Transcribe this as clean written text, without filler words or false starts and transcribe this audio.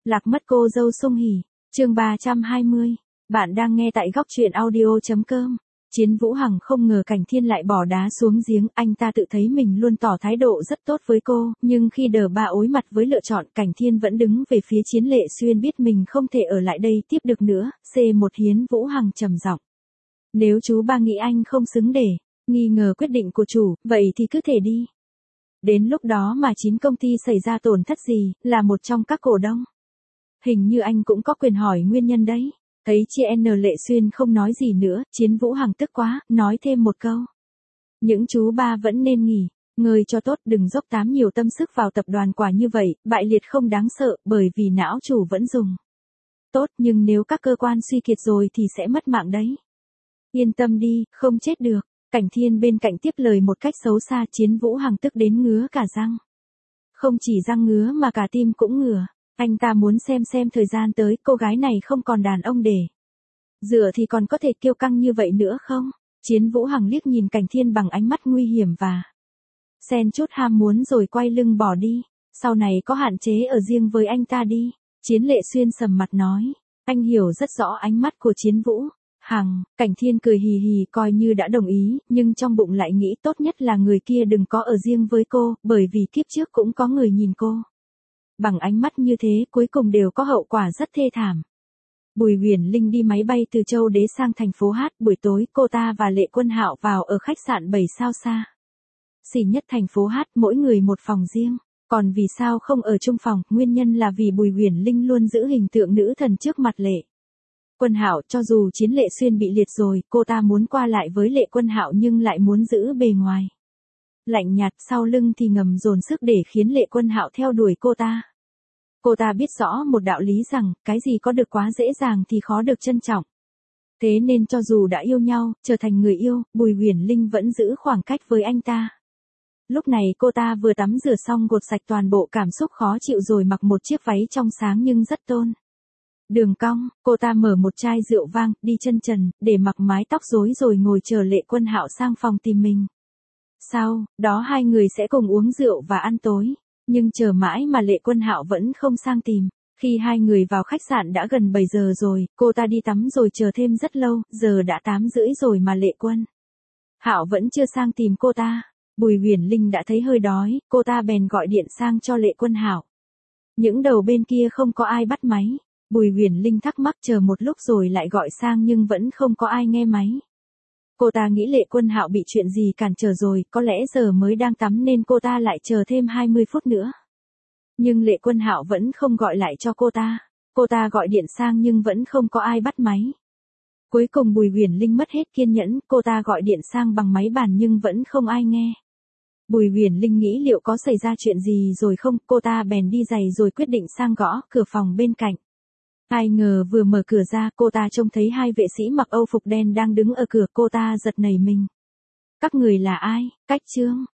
Lạc mất cô dâu Sung Hỉ, chương 320. Bạn đang nghe tại góc truyện audio.com. Chiến Vũ Hằng không ngờ Cảnh Thiên lại bỏ đá xuống giếng, anh ta tự thấy mình luôn tỏ thái độ rất tốt với cô, nhưng khi đờ ba ối mặt với lựa chọn, Cảnh Thiên vẫn đứng về phía Chiến Lệ Xuyên biết mình không thể ở lại đây tiếp được nữa. C1 Hiến Vũ Hằng trầm giọng. Nếu chú ba nghĩ anh không xứng để nghi ngờ quyết định của chủ, vậy thì cứ thể đi. Đến lúc đó mà 9 công ty xảy ra tổn thất gì, là một trong các cổ đông. Hình như anh cũng có quyền hỏi nguyên nhân đấy. Thấy chị N Lệ Xuyên không nói gì nữa, Chiến Vũ Hằng tức quá, nói thêm một câu. Những chú ba vẫn nên nghỉ ngơi cho tốt, đừng dốc tám nhiều tâm sức vào tập đoàn quả như vậy, bại liệt không đáng sợ, bởi vì não chủ vẫn dùng. Tốt, nhưng nếu các cơ quan suy kiệt rồi thì sẽ mất mạng đấy. Yên tâm đi, không chết được. Cảnh Thiên bên cạnh tiếp lời một cách xấu xa. Chiến Vũ Hằng tức đến ngứa cả răng. Không chỉ răng ngứa mà cả tim cũng ngửa. Anh ta muốn xem thời gian tới cô gái này không còn đàn ông để dựa thì còn có thể kiêu căng như vậy nữa không? Chiến Vũ Hằng liếc nhìn Cảnh Thiên bằng ánh mắt nguy hiểm và xen chút ham muốn rồi quay lưng bỏ đi. Sau này có hạn chế ở riêng với anh ta đi. Chiến Lệ Xuyên sầm mặt nói. Anh hiểu rất rõ ánh mắt của Chiến Vũ Hằng. Cảnh Thiên cười hì hì coi như đã đồng ý, nhưng trong bụng lại nghĩ tốt nhất là người kia đừng có ở riêng với cô, bởi vì kiếp trước cũng có người nhìn cô bằng ánh mắt như thế, cuối cùng đều có hậu quả rất thê thảm. Bùi Huyền Linh đi máy bay từ Châu Đế sang thành phố Hát, buổi tối cô ta và Lệ Quân Hạo vào ở khách sạn 7 sao xa xỉ nhất thành phố Hát, mỗi người một phòng riêng. Còn vì sao không ở chung phòng, nguyên nhân là vì Bùi Huyền Linh luôn giữ hình tượng nữ thần trước mặt Lệ Quân Hạo. Cho dù Chiến Lệ Xuyên bị liệt rồi, cô ta muốn qua lại với Lệ Quân Hạo nhưng lại muốn giữ bề ngoài lạnh nhạt, sau lưng thì ngầm dồn sức để khiến Lệ Quân Hạo theo đuổi cô ta. Cô ta biết rõ một đạo lý rằng, cái gì có được quá dễ dàng thì khó được trân trọng. Thế nên cho dù đã yêu nhau, trở thành người yêu, Bùi Huyền Linh vẫn giữ khoảng cách với anh ta. Lúc này cô ta vừa tắm rửa xong gột sạch toàn bộ cảm xúc khó chịu rồi mặc một chiếc váy trong sáng nhưng rất tôn đường cong. Cô ta mở một chai rượu vang, đi chân trần, để mặc mái tóc rối rồi ngồi chờ Lệ Quân Hạo sang phòng tìm mình. Sau đó hai người sẽ cùng uống rượu và ăn tối. Nhưng chờ mãi mà Lệ Quân Hạo vẫn không sang tìm. Khi hai người vào khách sạn đã gần 7 giờ rồi, cô ta đi tắm rồi chờ thêm rất lâu, giờ đã 8 rưỡi rồi mà Lệ Quân Hạo vẫn chưa sang tìm cô ta. Bùi Huyền Linh đã thấy hơi đói, cô ta bèn gọi điện sang cho Lệ Quân Hạo. Những đầu bên kia không có ai bắt máy. Bùi Huyền Linh thắc mắc chờ một lúc rồi lại gọi sang nhưng vẫn không có ai nghe máy. Cô ta nghĩ Lệ Quân Hạo bị chuyện gì cản trở rồi, có lẽ giờ mới đang tắm nên cô ta lại chờ thêm 20 phút nữa. Nhưng Lệ Quân Hạo vẫn không gọi lại cho cô ta. Cô ta gọi điện sang nhưng vẫn không có ai bắt máy. Cuối cùng Bùi Huyền Linh mất hết kiên nhẫn, cô ta gọi điện sang bằng máy bàn nhưng vẫn không ai nghe. Bùi Huyền Linh nghĩ liệu có xảy ra chuyện gì rồi không, cô ta bèn đi giày rồi quyết định sang gõ cửa phòng bên cạnh. Ai ngờ vừa mở cửa ra, cô ta trông thấy hai vệ sĩ mặc Âu phục đen đang đứng ở cửa, cô ta giật nảy mình. Các người là ai? Cách Trương?